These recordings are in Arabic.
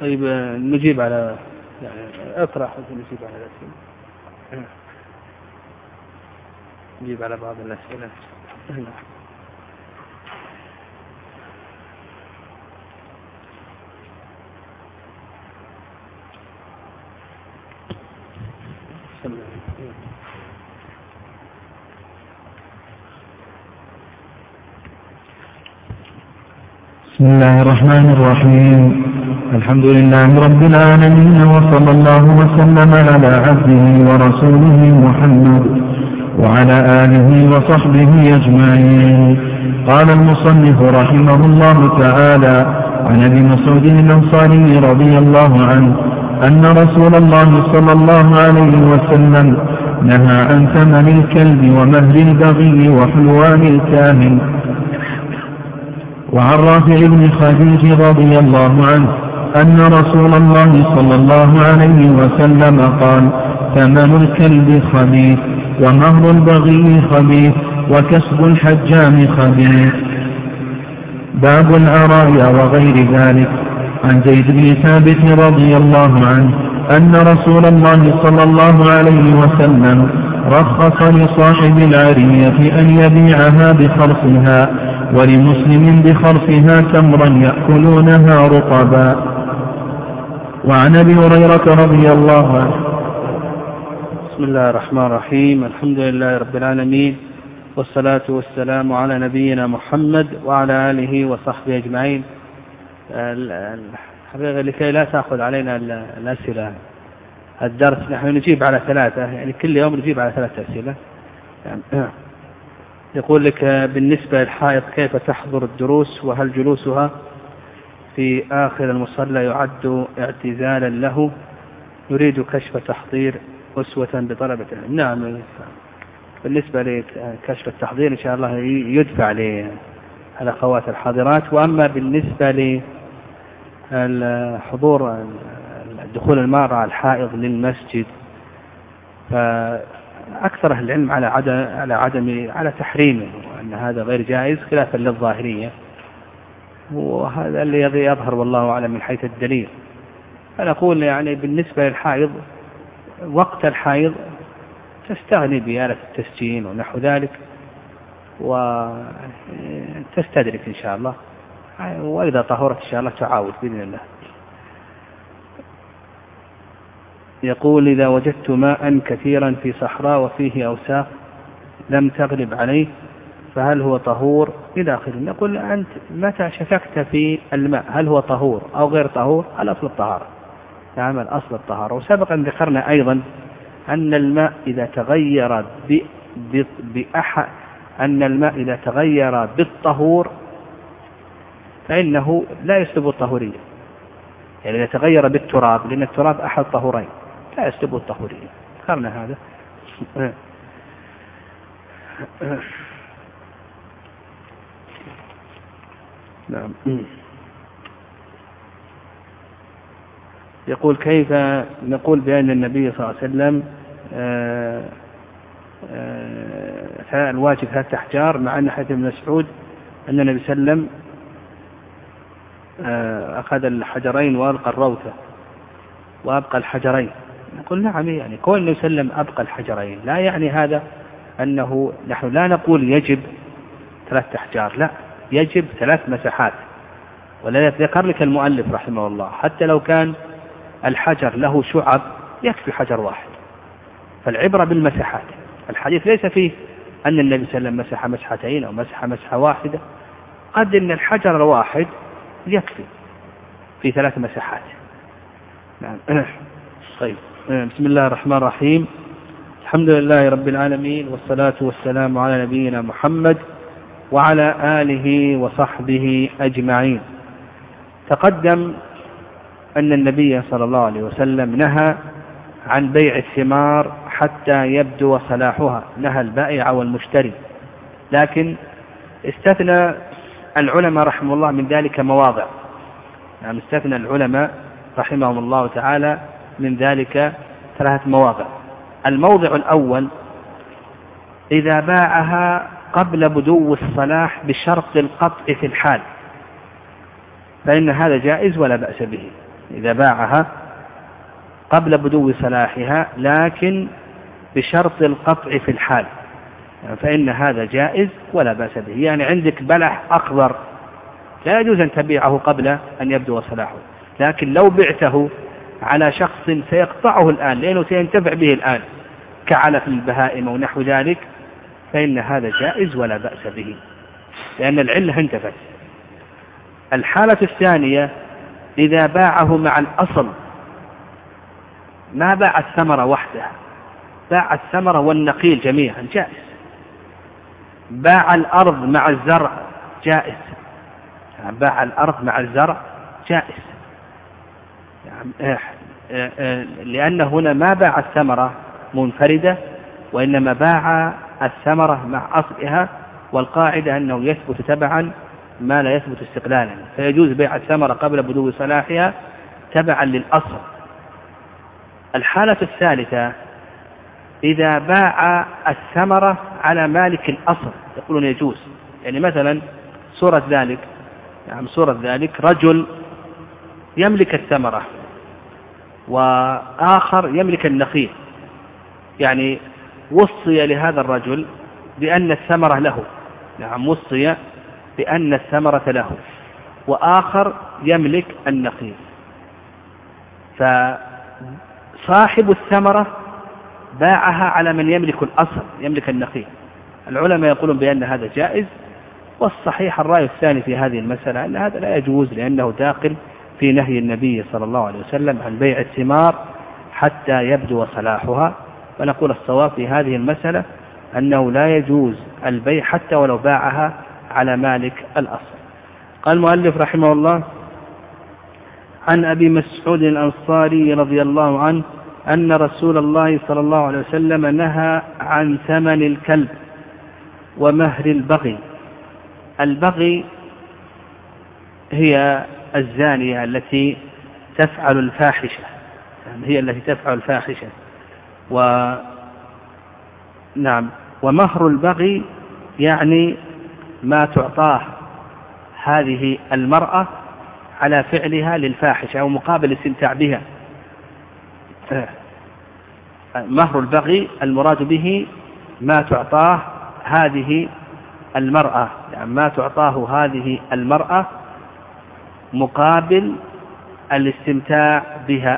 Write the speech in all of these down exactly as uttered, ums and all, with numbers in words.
طيب نجيب على يعني اطرح نجيب على الأسئلة، نجيب على بعض الأسئلة. بسم الله الرحمن الرحيم. الحمد لله رب العالمين، وصلى الله وسلم على عبده ورسوله محمد وعلى آله وصحبه أجمعين. قال المصنف رحمه الله تعالى: عن أبي مسعود الأنصاري رضي الله عنه أن رسول الله صلى الله عليه وسلم نهى عن ثمن الكلب ومهر البغي وحلوان الكاهن. وعن رافع بن خديج رضي الله عنه أن رسول الله صلى الله عليه وسلم قال: ثمن الكلب خبيث، ومهر البغي خبيث، وكسب الحجام خبيث. باب العرايا وغير ذلك. عن زيد بن ثابت رضي الله عنه أن رسول الله صلى الله عليه وسلم رخص لصاحب العرية أن يبيعها بخرصها، ولمسلم بخرصها تمرا يأكلونها رطبا. وعن أبي هريرة رضي الله عنه. بسم الله الرحمن الرحيم. الحمد لله رب العالمين، والصلاة والسلام على نبينا محمد وعلى آله وصحبه أجمعين. الحقيقة لكي لا تأخذ علينا الأسئلة الدرس، نحن نجيب على ثلاثة، يعني كل يوم نجيب على ثلاثة أسئلة. يعني يقول لك: بالنسبة للحائض كيف تحضر الدروس، وهل جلوسها في آخر المصلى يعد اعتزالا له؟ يريد كشف تحضير أسوة بطلبة العلم. نعم، بالنسبة لكشف التحضير إن شاء الله يدفع للأخوات الحاضرات. وأما بالنسبة لحضور دخول المرأة الحائض للمسجد، فأكثر أهل العلم على عدم على عدم على تحريمه، وأن هذا غير جائز خلافا للظاهرية، وهذا الذي يظهر والله أعلم من حيث الدليل. أنا أقول يعني بالنسبة للحائض، وقت الحائض تستغني بآلة التسجيل ونحو ذلك وتستدرك إن شاء الله، وإذا طهرت إن شاء الله تعاود بإذن الله. يقول: إذا وجدت ماء كثيرا في صحراء وفيه أوساخ لم تغلب عليه فهل هو طهور إلى آخره. نقول: أنت متى شككت في الماء هل هو طهور أو غير طهور، الأصل الطهارة، نعمل أصل الطهارة. وسبقا ذكرنا أيضا أن الماء إذا تغير بأحد أن الماء إذا تغير بالطهور فإنه لا يسلب الطهورية، يعني إذا تغير بالتراب، لأن التراب أحد طهورين لا يسلب الطهورية، ذكرنا هذا. نعم. يقول: كيف نقول بأن النبي صلى الله عليه وسلم آآ آآ الواجب ثلاثة أحجار، مع أن حديث ابن مسعود أن النبي صلى الله عليه وسلم أخذ الحجرين وأبقى الروثة وأبقى الحجرين. نقول: نعم، يعني كون النبي صلى الله عليه وسلم أبقى الحجرين لا يعني هذا أنه نحن لا نقول يجب ثلاثة أحجار، لا، يجب ثلاث مساحات. ولا ذكر لك المؤلف رحمه الله حتى لو كان الحجر له شعب يكفي حجر واحد، فالعبرة بالمساحات. الحديث ليس فيه أن النبي صلى الله عليه وسلم مسح مسحتين أو مسح مسحة واحدة، قد أن الحجر الواحد يكفي في ثلاث مساحات. نعم. طيب، بسم الله الرحمن الرحيم. الحمد لله رب العالمين، والصلاة والسلام على نبينا محمد وعلى آله وصحبه أجمعين. تقدم أن النبي صلى الله عليه وسلم نهى عن بيع الثمار حتى يبدو صلاحها، نهى البائع والمشتري، لكن استثنى العلماء رحمه الله من ذلك مواضع. يعني استثنى العلماء رحمهم الله تعالى من ذلك ثلاثة مواضع. الموضع الأول: إذا باعها قبل بدو الصلاح بشرط القطع في الحال فإن هذا جائز ولا بأس به. إذا باعها قبل بدو صلاحها لكن بشرط القطع في الحال فإن هذا جائز ولا بأس به. يعني عندك بلح أخضر لا يجوز أن تبيعه قبل أن يبدو صلاحه، لكن لو بعته على شخص سيقطعه الآن لأنه سينتفع به الآن كعلف البهائم ونحو ذلك فإن هذا جائز ولا بأس به لأن العلة انتفت. الحالة الثانية إذا باعه مع الأصل، ما باع الثمرة وحدها، باع الثمرة والنقيل جميعا جائز. باع الأرض مع الزرع جائز، يعني باع الأرض مع الزرع جائز، يعني لأن هنا ما باع الثمرة منفردة وإنما باع الثمرة مع أصلها، والقاعدة أنه يثبت تبعا ما لا يثبت استقلالا، فيجوز بيع الثمرة قبل بدو صلاحها تبعا للأصل. الحالة الثالثة إذا باع الثمرة على مالك الأصل يقولون يجوز. يعني مثلا صورة ذلك يعني صورة ذلك رجل يملك الثمرة وآخر يملك النخيل، يعني وصي لهذا الرجل بأن الثمرة له، نعم وصي بأن الثمرة له، وآخر يملك النخيل، فصاحب الثمرة باعها على من يملك الأصل يملك النخيل. العلماء يقولون بأن هذا جائز، والصحيح الرأي الثاني في هذه المسألة أن هذا لا يجوز لأنه داخل في نهي النبي صلى الله عليه وسلم عن بيع الثمار حتى يبدو صلاحها. فنقول الصواب في هذه المسألة أنه لا يجوز البيع حتى ولو باعها على مالك الأصل. قال المؤلف رحمه الله: عن أبي مسعود الأنصاري رضي الله عنه أن رسول الله صلى الله عليه وسلم نهى عن ثمن الكلب ومهر البغي. البغي هي الزانية التي تفعل الفاحشة، يعني هي التي تفعل الفاحشة. و نعم ومهر البغي يعني ما تعطاه هذه المرأة على فعلها للفاحشة أو مقابل الاستمتاع بها. مهر البغي المراد به ما تعطاه هذه المرأة، يعني ما تعطاه هذه المرأة مقابل الاستمتاع بها.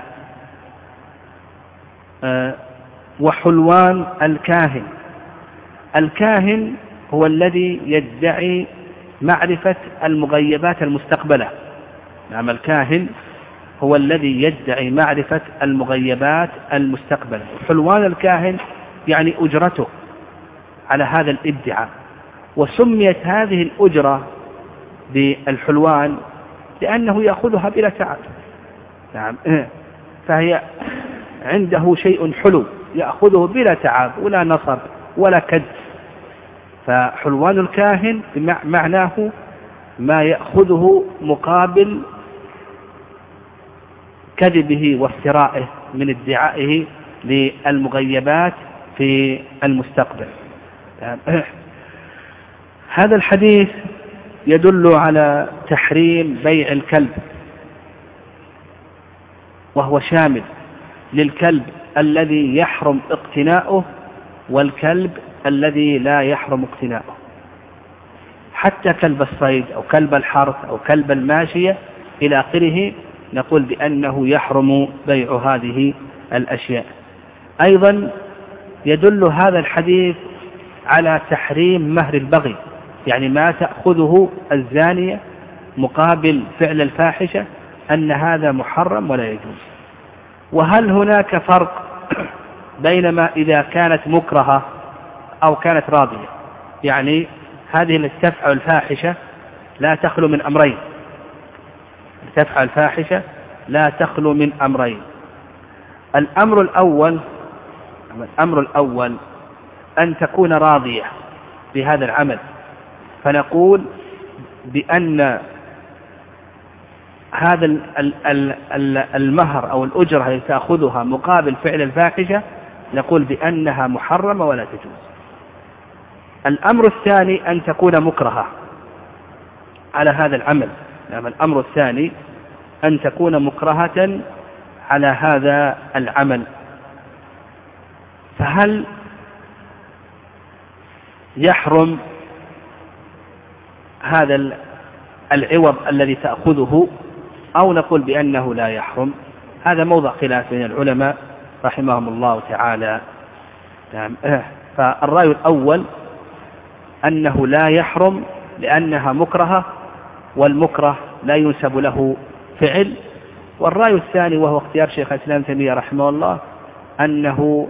وحلوان الكاهن، الكاهن هو الذي يدعي معرفة المغيبات المستقبلة. نعم الكاهن هو الذي يدعي معرفة المغيبات المستقبلة. حلوان الكاهن يعني أجرته على هذا الادعاء، وسميت هذه الأجرة بالحلوان لأنه يأخذها بلا تعب. نعم فهي عنده شيء حلو يأخذه بلا تعب ولا نصب ولا كد. فحلوان الكاهن معناه ما يأخذه مقابل كذبه وافترائه من ادعائه للمغيبات في المستقبل. هذا الحديث يدل على تحريم بيع الكلب، وهو شامل للكلب الذي يحرم اقتناؤه والكلب الذي لا يحرم اقتناؤه. حتى كلب الصيد أو كلب الحرث أو كلب الماشية إلى آخره نقول بأنه يحرم بيع هذه الأشياء. أيضا يدل هذا الحديث على تحريم مهر البغي، يعني ما تأخذه الزانية مقابل فعل الفاحشة، أن هذا محرم ولا يجوز. وهل هناك فرق بينما إذا كانت مكرهة أو كانت راضية؟ يعني هذه التي تفعل الفاحشة لا تخلو من أمرين، تفعل الفاحشة لا تخلو من أمرين. الأمر الأول الأمر الأول أن تكون راضية بهذا العمل، فنقول بأن هذا المهر أو الأجرة التي تأخذها مقابل فعل الفاحشة نقول بأنها محرمة ولا تجوز. الأمر الثاني أن تكون مكرهة على هذا العمل. يعني الأمر الثاني أن تكون مكرهة على هذا العمل، فهل يحرم هذا العوض الذي تأخذه أو نقول بأنه لا يحرم؟ هذا موضع خلاف بين العلماء رحمهم الله تعالى. فالرأي الأول أنه لا يحرم لأنها مكرهة، والمكره لا ينسب له فعل. والرأي الثاني وهو اختيار شيخ الإسلام تيمية رحمه الله أنه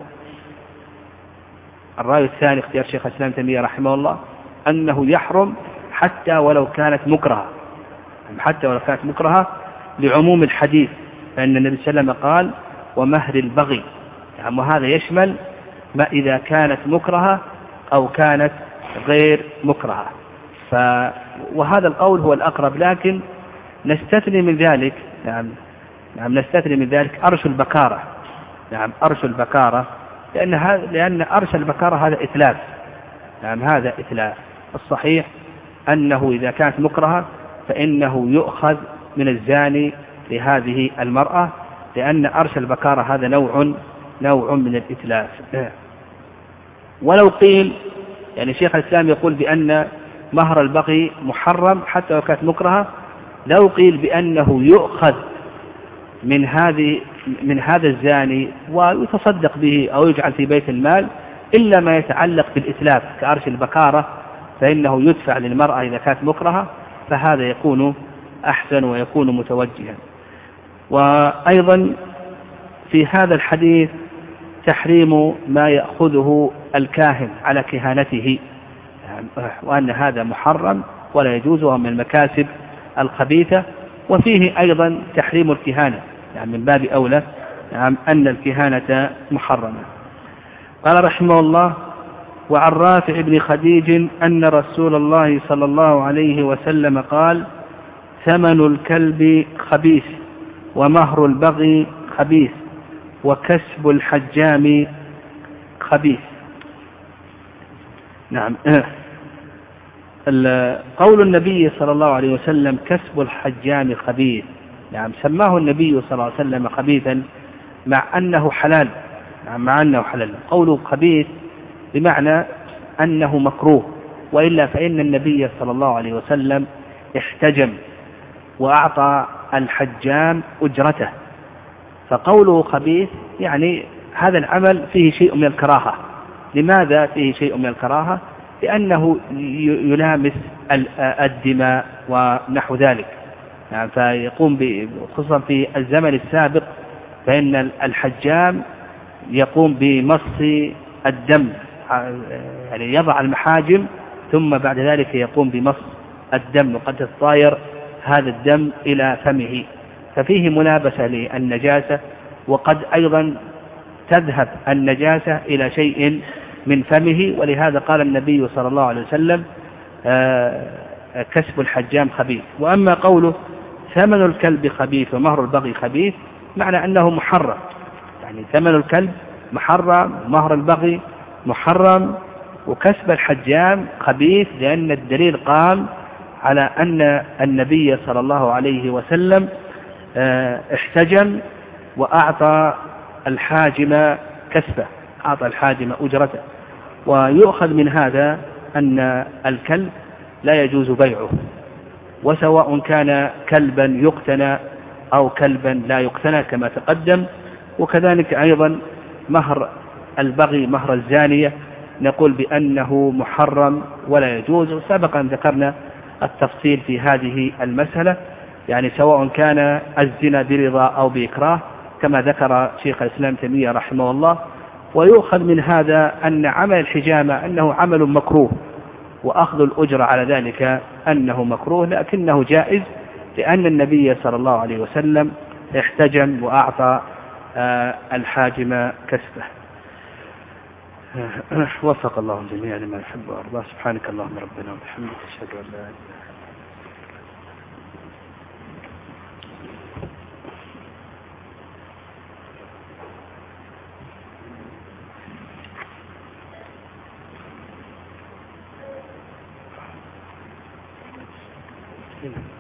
الرأي الثاني اختيار شيخ الإسلام تيمية رحمه الله أنه يحرم حتى ولو كانت مكرهة، حتى ولو كانت مكرهة لعموم الحديث، فإن النبي صلى الله عليه وسلم قال ومهر البغي، يعني وهذا يشمل ما إذا كانت مكرهة أو كانت غير مكرهة. ف... وهذا القول هو الأقرب، لكن نستثني من ذلك نعم نعم نستثني من ذلك أرش البكارة. نعم أرش البكارة، لأن هذا لأن أرش البكارة هذا إتلاف. نعم هذا إتلاف. الصحيح أنه إذا كانت مكرهة فإنه يؤخذ من الزاني لهذه المرأة، لأن أرش البكارة هذا نوع نوع من الإتلاف. ولو قيل يعني شيخ الإسلام يقول بأن مهر البغي محرم حتى لو كانت مكرهة، لو قيل بأنه يؤخذ من هذه من هذا الزاني ويتصدق به أو يجعل في بيت المال إلا ما يتعلق بالإتلاف كأرش البكارة فإنه يدفع للمرأة إذا كانت مكرهة، فهذا يكون أحسن ويكون متوجها. وأيضا في هذا الحديث تحريم ما يأخذه الكاهن على كهانته، وأن هذا محرم ولا يجوز وهو من المكاسب الخبيثة. وفيه أيضا تحريم الكهانة، يعني من باب أولى يعني أن الكهانة محرمة. قال رحمه الله: وعن رافع بن خديج أن رسول الله صلى الله عليه وسلم قال: ثمن الكلب خبيث، ومهر البغي خبيث، وكسب الحجام خبيث. نعم. قول النبي صلى الله عليه وسلم كسب الحجام خبيث، نعم سماه النبي صلى الله عليه وسلم خبيثا مع أنه حلال. نعم مع أنه حلال. قوله خبيث بمعنى أنه مكروه، وإلا فإن النبي صلى الله عليه وسلم احتجم وأعطى الحجام أجرته، فقوله خبيث يعني هذا العمل فيه شيء من الكراهة. لماذا فيه شيء من الكراهة؟ لأنه يلامس الدماء ونحو ذلك، يعني فيقوم خصوصا في الزمن السابق فإن الحجام يقوم بمص الدم، يعني يضع المحاجم ثم بعد ذلك يقوم بمص الدم، وقد تطاير هذا الدم إلى فمه، ففيه ملابسة للنجاسة، وقد أيضا تذهب النجاسة إلى شيء من فمه. ولهذا قال النبي صلى الله عليه وسلم كسب الحجام خبيث. وأما قوله ثمن الكلب خبيث ومهر البغي خبيث، معنى أنه محرم، يعني ثمن الكلب محرم ومهر البغي محرم وكسب الحجام خبيث، لأن الدليل قام على أن النبي صلى الله عليه وسلم احتجم وأعطى الحاجم كسبه، أعطى الحاجم أجرته. ويؤخذ من هذا أن الكلب لا يجوز بيعه، وسواء كان كلبا يقتنى أو كلبا لا يقتنى كما تقدم. وكذلك أيضا مهر البغي مهر الزانية نقول بأنه محرم ولا يجوز، سبقا ذكرنا التفصيل في هذه المسألة، يعني سواء كان الزنا برضا أو بإكراه كما ذكر شيخ الإسلام تيمية رحمه الله. ويؤخذ من هذا أن عمل الحجامة أنه عمل مكروه، وأخذ الأجر على ذلك أنه مكروه، لكنه جائز لأن النبي صلى الله عليه وسلم احتجم وأعطى الحاجم كسبه. وفق الله الجميع لما يحب ويرضى. سبحانك اللهم ربنا وبحمدك أشهد أن لا إله إلا أنت.